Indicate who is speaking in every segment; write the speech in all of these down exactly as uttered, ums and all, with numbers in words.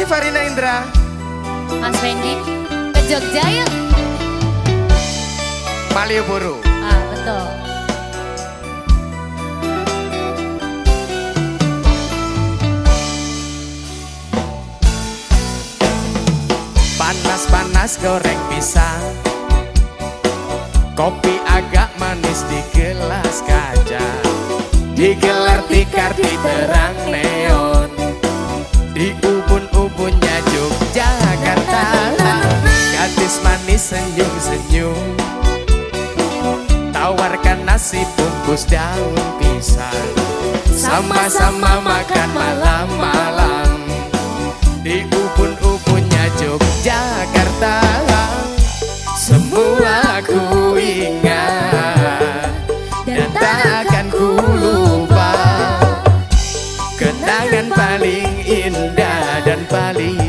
Speaker 1: Farina Indra.
Speaker 2: Mas Fendi ke Jogja yuk.
Speaker 1: Malioboro.
Speaker 2: Ah betul.
Speaker 1: Panas-panas goreng pisang, kopi agak manis di gelas kaca, digelar tikar di terang neon, di ubun-ubunnya Yogyakarta. Gadis manis senyum-senyum, tawarkan nasi bungkus daun pisang, sama-sama makan malam-malam di ubun-ubunnya Yogyakarta. Semua ku ingat dan tak akan ku lupa, kenangan paling indah dan paling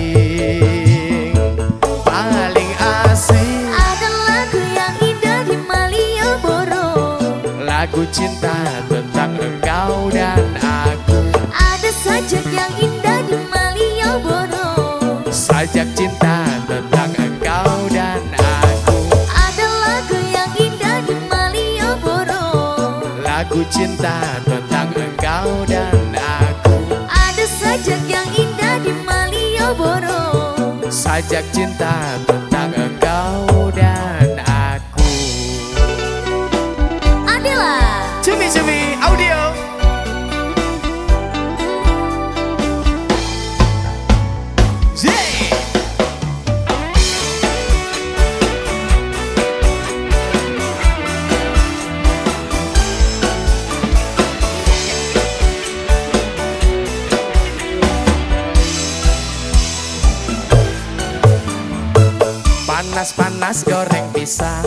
Speaker 1: paling asik.
Speaker 2: Ada lagu yang indah di Malioboro,
Speaker 1: Lagu cinta tentang engkau dan aku.
Speaker 2: ada sajak yang indah di Malioboro,
Speaker 1: Sajak cinta tentang engkau dan aku.
Speaker 2: ada lagu yang indah di Malioboro,
Speaker 1: Lagu cinta tentang engkau dan aku.
Speaker 2: ada sajak yang indah di Malioboro.
Speaker 1: Sajak cinta tentang engkau dan aku.
Speaker 2: Adela.
Speaker 1: Cumi-cumi audio. Yeay. Panas-panas goreng pisang,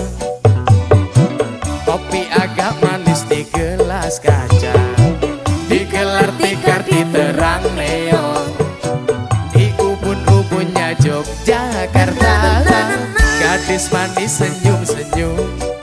Speaker 1: kopi agak manis di gelas kaca, digelar tikar di terang neon, di ubun-ubunnya Yogyakarta. Gadis manis senyum-senyum,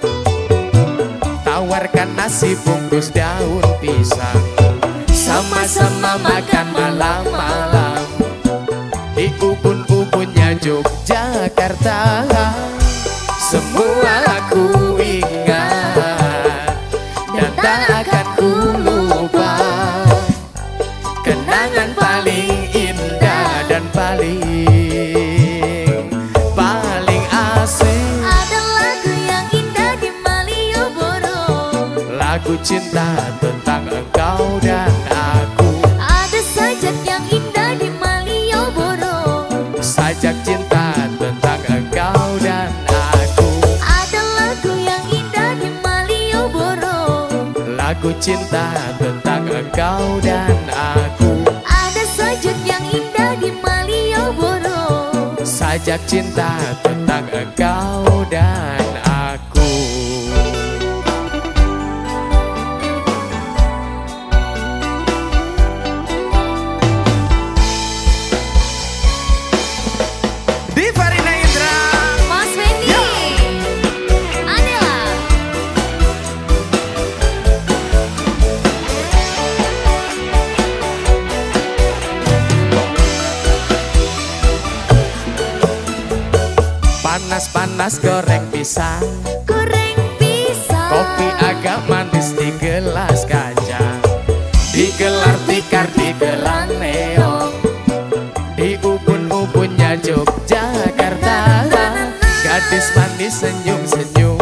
Speaker 1: tawarkan nasi bungkus daun pisang, sama-sama makan malam-malam di ubun-ubunnya Yogyakarta. Semua aku ingat dan tak akan ku lupa, kenangan paling indah dan paling paling asik.
Speaker 2: Ada lagu yang indah di Malioboro,
Speaker 1: Lagu cinta tentang engkau dan aku.
Speaker 2: ada sajak yang indah di Malioboro,
Speaker 1: Sajak cinta tentang engkau dan aku.
Speaker 2: ada lagu yang indah di Malioboro,
Speaker 1: Lagu cinta tentang engkau dan aku.
Speaker 2: ada sajak yang indah di Malioboro.
Speaker 1: Sajak cinta tentang engkau dan aku. Di Farina Indra.
Speaker 2: Mas Fendi, Adela.
Speaker 1: Panas-panas goreng pisang,
Speaker 2: Goreng pisang,
Speaker 1: kopi agak manis di gelas kaca, digelar tikar di gelang neon, di ubun-ubunnya Yogyakarta. Gadis manis senyum-senyum,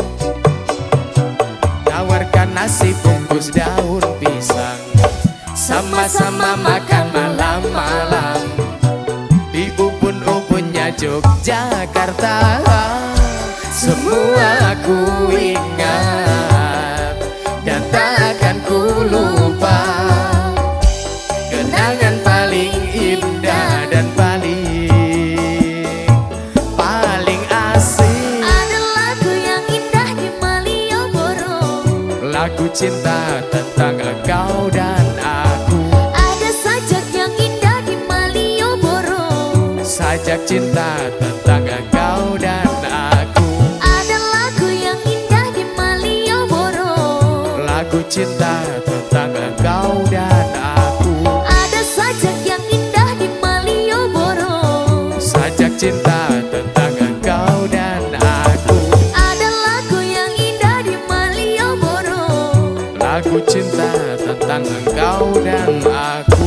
Speaker 1: tawarkan nasi bungkus daun pisang, sama-sama makan malam-malam di ubun-ubunnya Yogyakarta. Semua aku ingat dan tak akan ku lupa, kenangan paling indah dan paling paling asik.
Speaker 2: ada lagu yang indah di Malioboro,
Speaker 1: Lagu cinta tentang engkau dan aku.
Speaker 2: ada sajak yang indah di Malioboro,
Speaker 1: Sajak cinta tentang engkau dan aku.
Speaker 2: ada lagu yang indah di Malioboro,
Speaker 1: Lagu cinta tentang engkau dan aku.
Speaker 2: ada sajak yang indah di Malioboro,
Speaker 1: lagu cinta tentang engkau dan aku.